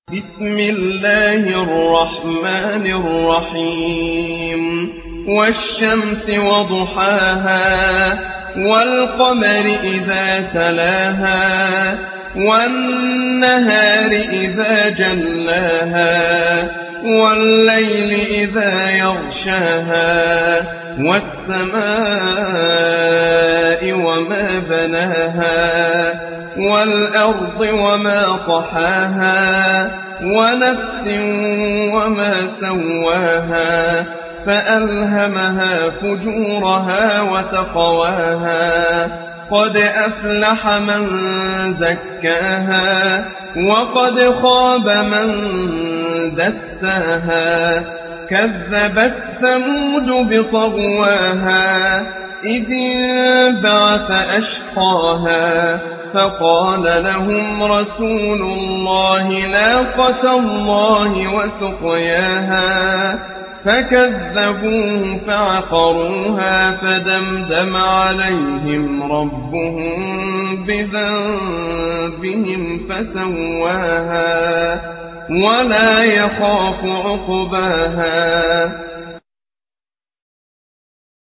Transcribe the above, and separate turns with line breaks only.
بسم الله الرحمن الرحيم والشمس وضحاها والقمر إذا تلاها والنهار إذا جلاها والليل إذا يغشاها والسماء وما بناها والأرض وما طحاها ونفس وما سواها فألهمها فجورها وتقواها قد أفلح من زكاها وقد خاب من دساها كذبت ثمود بطغواها إذ انبعث أشقاها فقال لهم رسول الله ناقة الله وسقياها فكذبوه فعقروها فدمدم عليهم ربهم بذنبهم فسواها ولا يخاف عقباها